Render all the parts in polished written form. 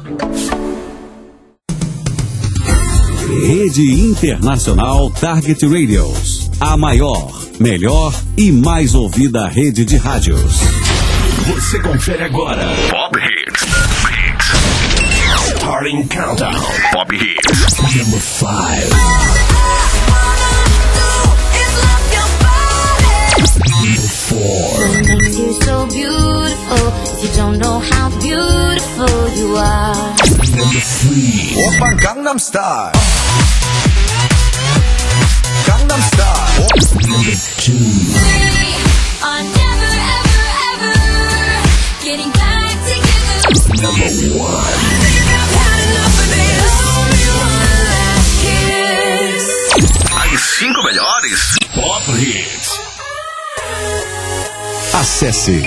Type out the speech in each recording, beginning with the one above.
Rede Internacional Target Radios. A maior, melhor e mais ouvida rede de rádios. Você confere agora. Pop Hits. Starting Countdown. Pop Hits. Number 5. Number 4. What makes you so beautiful? You don't know how beautiful you are. Number 3. Oppa Gangnam Style. Gangnam Style. Number 2. I'm never, ever, ever getting back together. Number 1. I think I've had enough of this. Only one last kiss. As 5 melhores Pop Hits. Acesse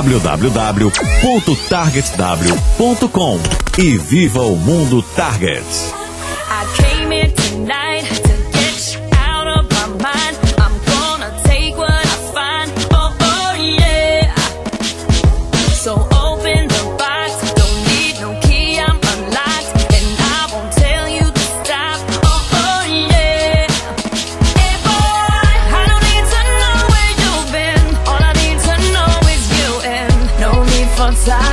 www.targetw.com e viva o mundo Target. I came here tonight to get you out of my mind. I'm gonna take what I find. Oh, oh yeah. So open the box. Don't need no key, I'm unlocked. And I won't tell you to stop. Oh, oh yeah. Hey boy, I don't need to know where you've been. All I need to know is you and no need for talking.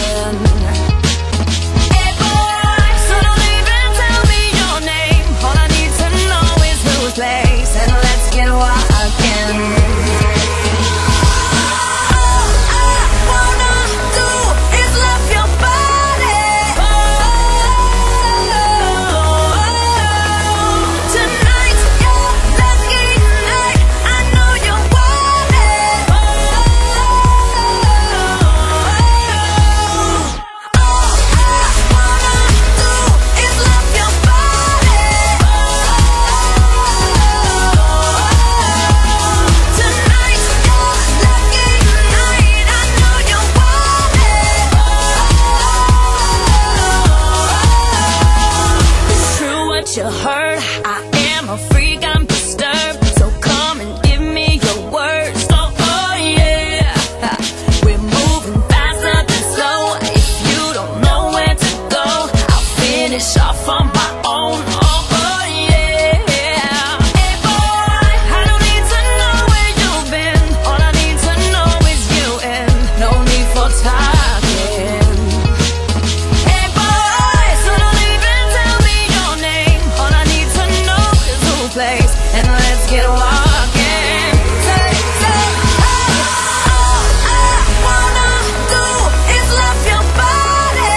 You heard, I am a freak, I'm disturbed. So come and give me your words. Oh, oh yeah. We're moving faster than slow. If you don't know where to go, I'll finish off on my own. Oh, oh yeah. Hey boy, I don't need to know where you've been. All I need to know is you and no need for talking. Hey boy, so don't even tell me your name. All I need to know is who plays, and let's get walking. Say, all I wanna do is love your body.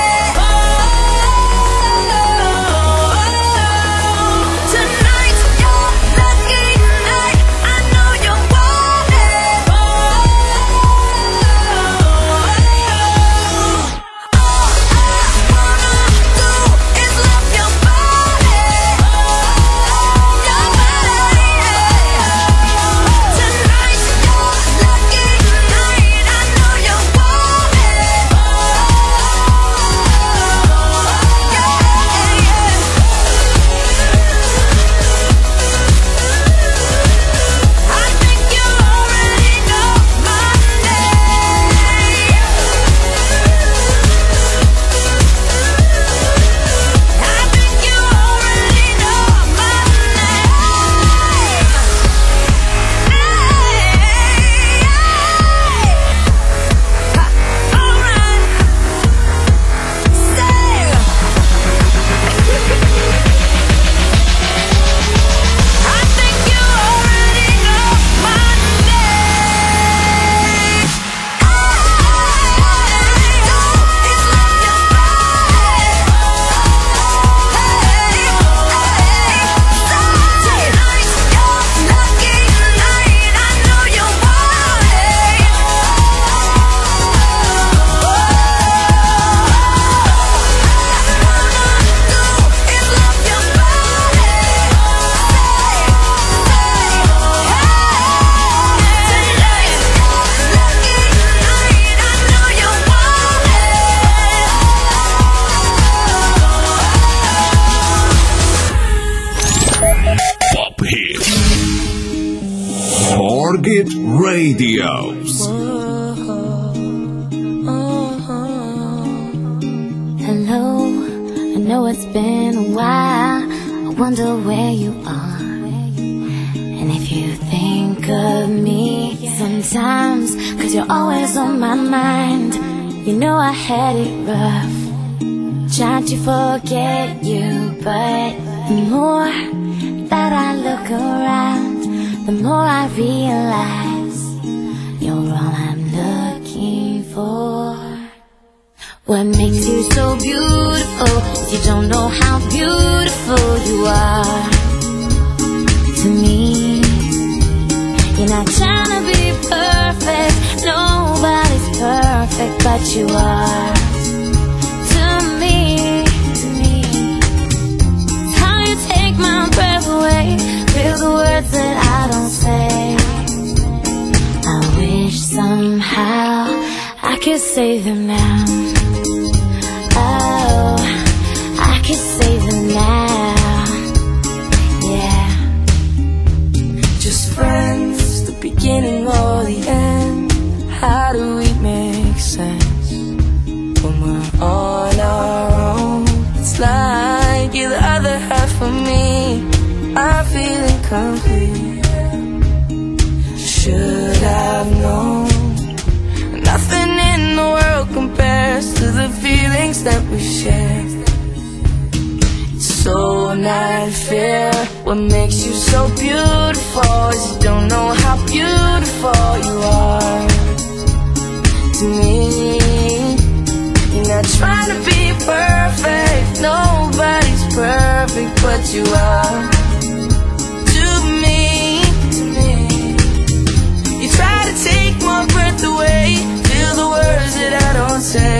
Tonight's your lucky night. I know you want it. All I wanna do is love your body. Your body. Tonight's your lucky night. I know you want it. I think you already know my name. I think you already know my name. Alright. Say. I think you already know my name. Tonight's your lucky night. I know you want it. All I wanna do is love your body. Tonight's your lucky night. I know you want Pop Hits. Target Radios. Hello. know it's been a while. I wonder where you are. And if you think of me sometimes, 'cause you're always on my mind. You know I had it rough, trying to forget you, but the more that I look around, the more I realize you're all I'm looking for. What makes you so beautiful is you don't know how beautiful you are to me. You're not trying to be perfect, nobody's perfect, but you are to me. It's how you take my breath away, feel the words that I don't say. I wish somehow I could say them now. Oh, I could say them now. Yeah. Just friends, the beginning or the end. How do we make sense when we're on our own? It's like you're the other half of me. I feel incomplete. Should I've known? Nothing in the world compares to the feelings that we share. It's so not fair. What makes you so beautiful is you don't know how beautiful you are to me. You're not trying to be perfect, nobody's perfect, but you are to me. You try to take my breath away, feel the words that I don't say.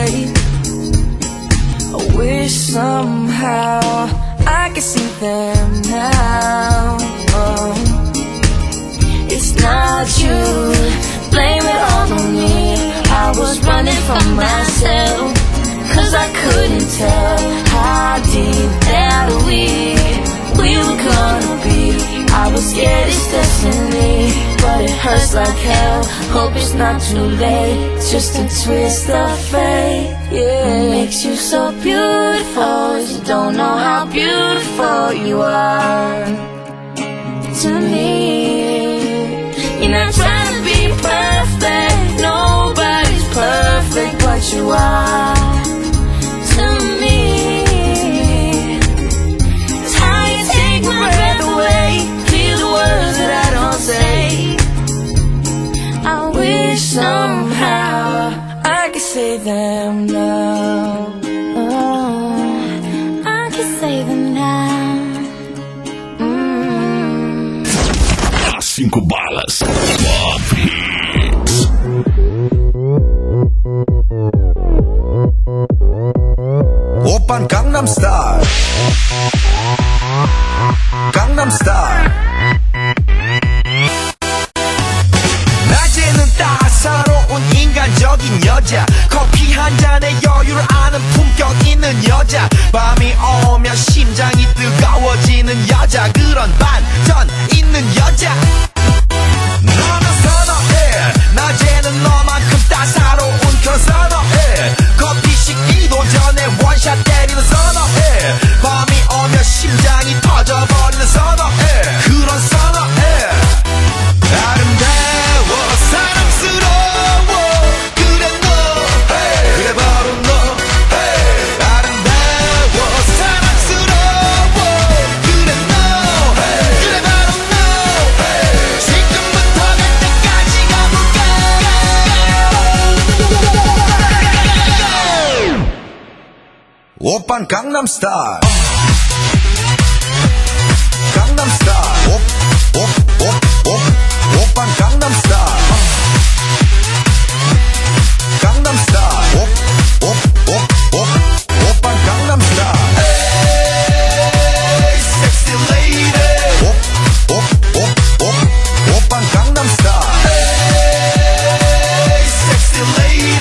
I wish somehow I could see them now. Oh. It's not you, blame it all on me. I was running from myself, 'cause I couldn't tell how deep that we were gonna be. I was scared it's destiny, but it hurts like hell. Hope it's not too late, it's just a twist of fate. Yeah, what makes you so beautiful is you don't know how beautiful you are to me. You're not trying to be perfect, nobody's perfect, but you are to me. It's how you take my breath away, feel the words that I don't say. I wish somehow I could say them now. Oh, I could say them now. As 5 balas. Pop Hits. 오빤 강남스타일 강남스타일 낮에는 따사로운 인간적인 여자 커피 한 잔에 여유를 아는 품격 있는 여자 밤이 오면 심장이 뜨거워지는 여자 그런 반전 있는 여자 너는 선호해 낮에는 너만큼 따사로운 그런 선호해 커피 식기도 전에 원샷 때리는 선호해 밤이 오면 심장이 터져버리는 선호해 그런 선호해 아름다워 사랑스러워 그래 너 그래 바로 너 아름다워 사랑스러워 그래 너 그래 바로 너 지금부터 갈 때까지 가볼까 오빤 강남스타일 강남스타일 오빤 강남스타일 강남스타일 오빤 강남스타일 에이 섹시 레이디 오빤 강남스타일 에이 섹시 레이디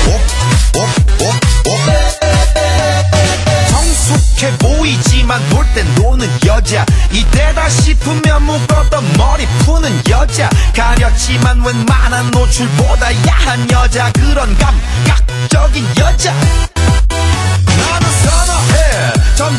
성숙해 보이지만 놀 땐 노는 여자 이때다 싶으면 묶었던 머리 푸는 여자 가렸지만 웬만한 노출보다 야한 여자 그런 감각적인 여자 나는 선호해 저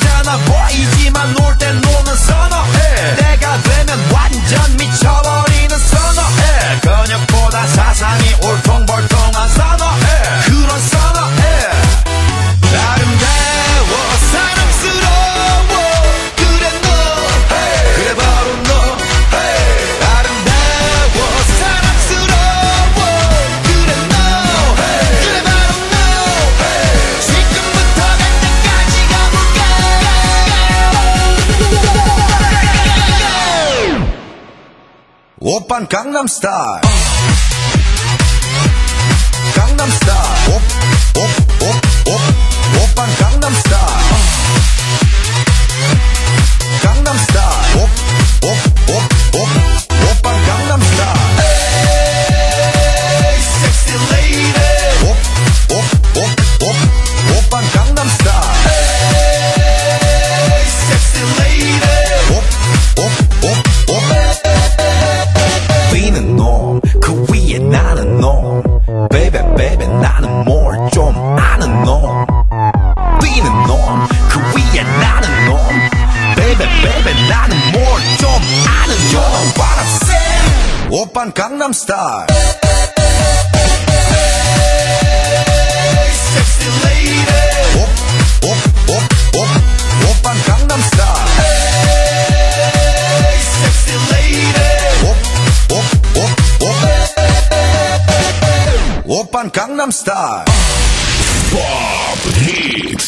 오빤 강남스타일 강남스타일 오빤 강남스타일 강남스타일 오빤 강남스타일 Hey sexy lady 오빤 강남스타일 Hey sexy lady B는 놈 그 위에 나는 놈 Baby baby 나는 뭘 좀 아는 놈 B는 놈 그 위에 나는 놈 Baby baby 나는 뭘 좀 아는 놈 You know what I'm saying 오빤 강남스타일 Hey sexy lady 오빤 강남스타일 Hey sexy lady 오빤 강남스타일 Pop Hits.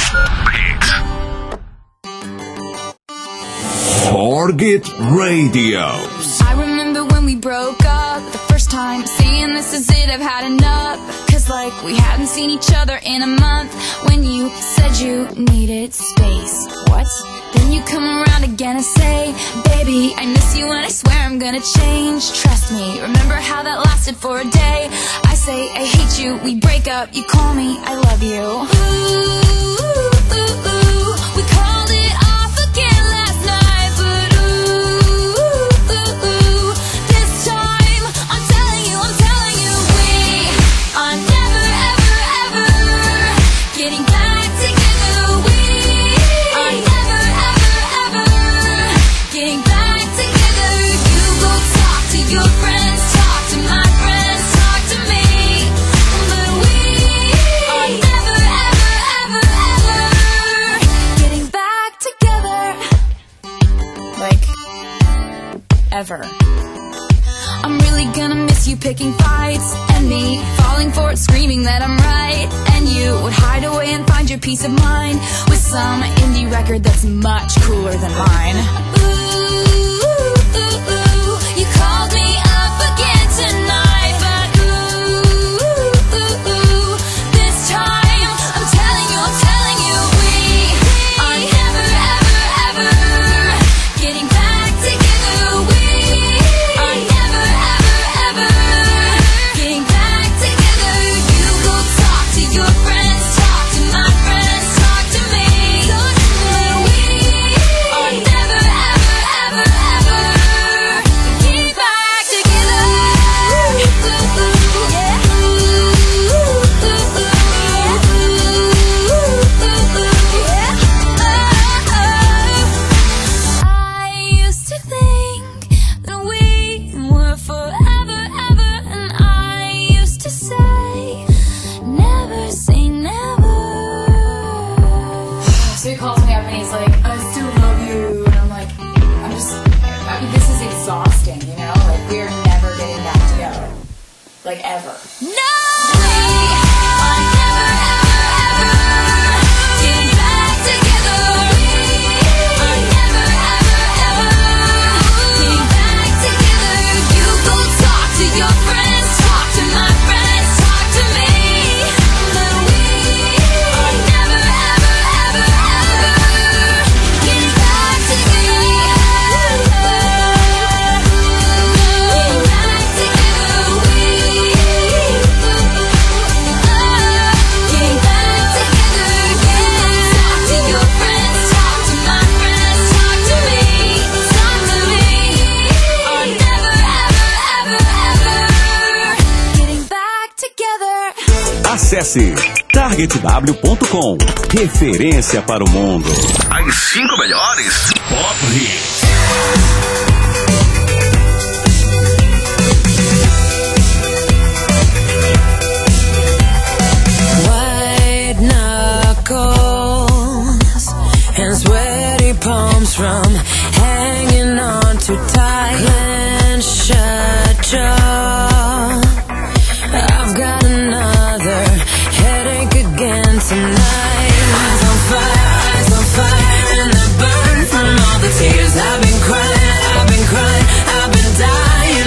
Target Radio. I remember when we broke up the first time, saying this is it, I've had enough. Cause like we hadn't seen each other in a month. When you said you needed space. What? Then you come around again and say, baby, I miss you and I swear I'm gonna change. Trust me, remember how that lasted for a day. I say I hate you, we break up, you call me, I love you. Ooh, ooh, ooh, ooh. We called it off again last night, but ooh, ooh, ooh. This time, I'm telling you, we are never, ever, ever getting back together. We are never, ever, ever getting back together. You go talk to your friends, talk to my friends, talk to me. But we are never, ever, ever, ever getting back together. Like, ever. I'm really gonna miss you picking fights, and me falling for it, screaming that I'm right. And you would hide away and find your peace of mind with some indie record that's much cooler than mine. Ooh, ooh, ooh. You called me up again tonight, but ooh, ooh, ooh. This time, I'm telling you, we are never, ever, ever getting back together. We are never, ever, ever getting back together. You go talk to your friends, talk to my friends, talk to me. But we are never, ever, ever, ever getting back together. I used to think that we were forever, ever, and I used to say, never say never. So he calls me up and he's like, I still love you. And I'm like, I mean, this is exhausting, you know? Like, we're never getting back together. Like, ever. No! We are never, ever, ever getting back together. We are never, ever, ever getting back together. You go talk to your friends, talk to my friends, talk to me. But we are never, ever, ever, ever getting back together. Getting back together. We getting back together. You talk to your friends, talk to my friends, talk to me. Talk to me. Are never, ever, ever, ever getting back together. Acesse targetw.com. Referência para o mundo. As 5 melhores Pop Hits. White knuckles and sweaty palms from hanging on too tight. Clenched shut jaw. I've got another headache again tonight. Eyes on fire, and they burn from all the tears I've been crying, I've been dying.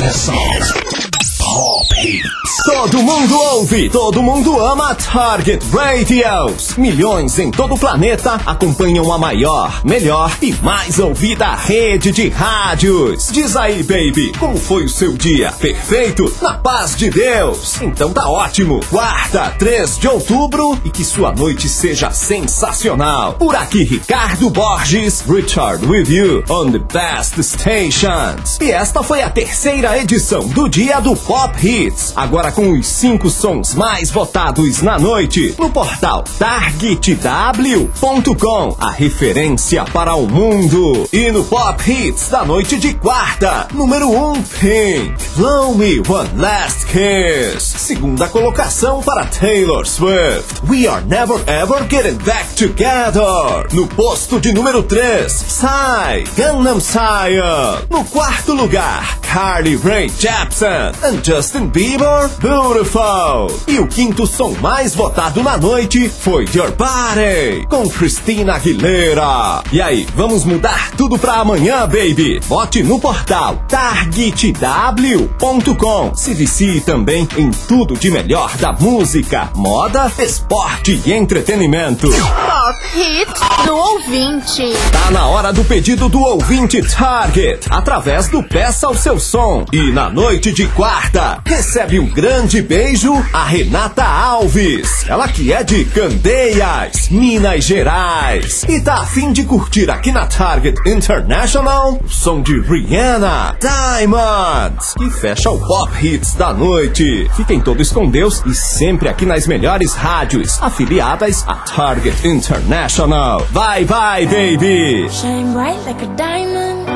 Atenção. Pop Hits. Todo mundo ouve, todo mundo ama Target Radios. Milhões em todo o planeta acompanham a maior, melhor e mais ouvida rede de rádios. Diz aí, baby, como foi o seu dia? Perfeito? Na paz de Deus? Então tá ótimo. Quarta, 3 de outubro, e que sua noite seja sensacional. Por aqui, Ricardo Borges, Richard with you on the best stations. E esta foi a terceira edição do Dia do Pop Hits. Agora com os 5 sons mais votados na noite no portal targetw.com, a referência para o mundo. E no Pop Hits da noite de quarta, número 1, Pink, Blow Me One Last Kiss. Segunda colocação para Taylor Swift, We Are Never Ever Getting Back Together. No posto de número 3, Psy, Gangnam Style. No quarto lugar, Carly Rae Jepsen and Justin Bieber, Beautiful. E o quinto som mais votado na noite foi Your Body, com Christina Aguilera. E aí, vamos mudar tudo pra amanhã, baby? Vote no portal targetw.com. Se vicie também em tudo de melhor da música, moda, esporte e entretenimento. Pop Hits do ouvinte. Tá na hora do pedido do ouvinte Target, através do Peça o Seu Som. E na noite de quarta, recebe um grande beijo a Renata Alves. Ela que é de Candeias, Minas Gerais. E tá a fim de curtir aqui na Target International o som de Rihanna, Diamonds, que fecha o Pop Hits da noite. Fiquem todos com Deus e sempre aqui nas melhores rádios afiliadas a Target International. Vai, vai, baby! Shine bright like a diamond.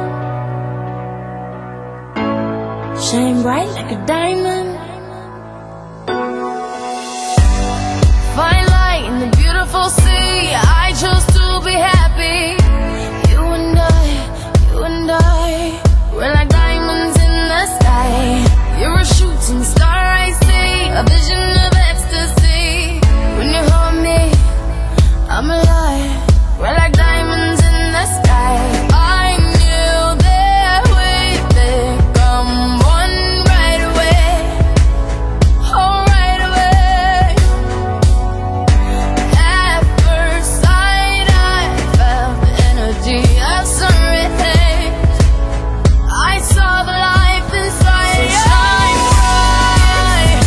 Shine bright like a diamond. Fine light in the beautiful sea. I chose to be happy. You and I, we're like diamonds in the sky. You're a shooting star, I see, a vision of ecstasy. When you hold me, I'm alive. We're like diamonds in the sky. I knew that we'd become one right away. Oh, right away. At first sight, I felt the energy of something. I saw the life inside. So shine bright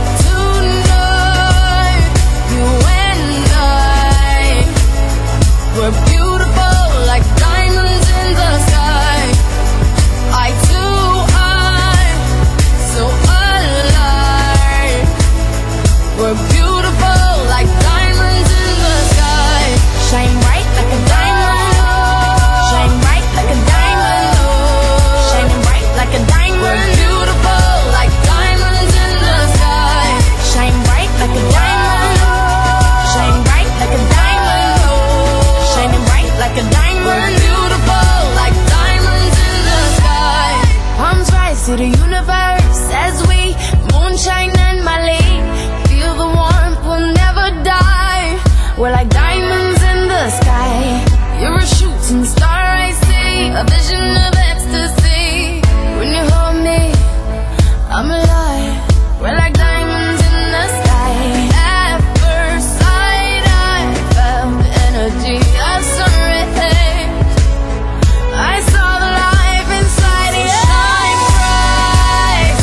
tonight. You and I, we're beautiful like diamonds in the sky. Eye to eye, so alive. We're beautiful like diamonds in the sky. Shine bright like a diamond. Shine bright like a diamond. Shining bright like a diamond. We're beautiful like diamonds in the sky. Shine bright like a diamond. Shine bright like a diamond. Shining bright like a diamond. We're beautiful like diamonds in the sky. Palms rise to the universe as we moonshine and Mali. Feel the warmth, we'll never die. We're like diamonds in the sky. You're a shooting star, I see, a vision of ecstasy. When you hold me, I'm alive. We're like diamonds in the sky. At first sight, I felt the energy of something. I saw the life inside you. Shine bright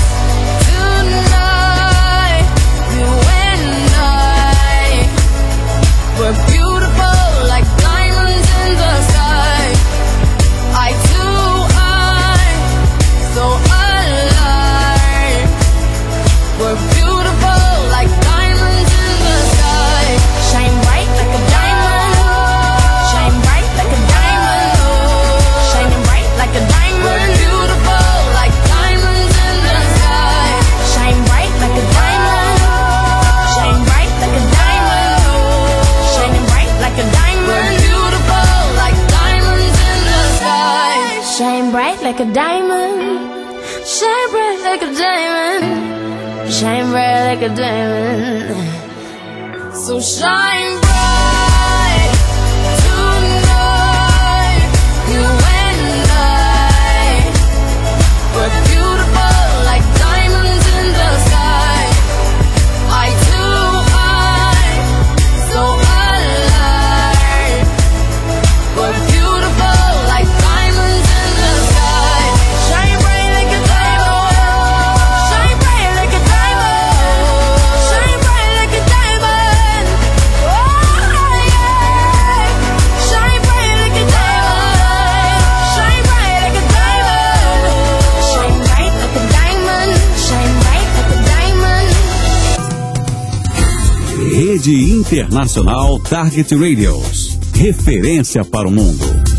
tonight. You and I, we're beautiful like diamonds in the sky. Eye to eye, so alive. We're beautiful like diamonds in the sky. Shine bright like a diamond. Shine bright like a diamond. Shining bright like a diamond. We're beautiful like diamonds in the sky. Shine bright like a diamond. Shine bright like a diamond. Shining bright like a diamond. We're beautiful like diamonds in the sky. Shine bright like a diamond. Shine bright like a diamond. Shine bright like a diamond. So shine bright tonight. You and I, we're beautiful Rede Internacional Target Radios. Referência para o mundo.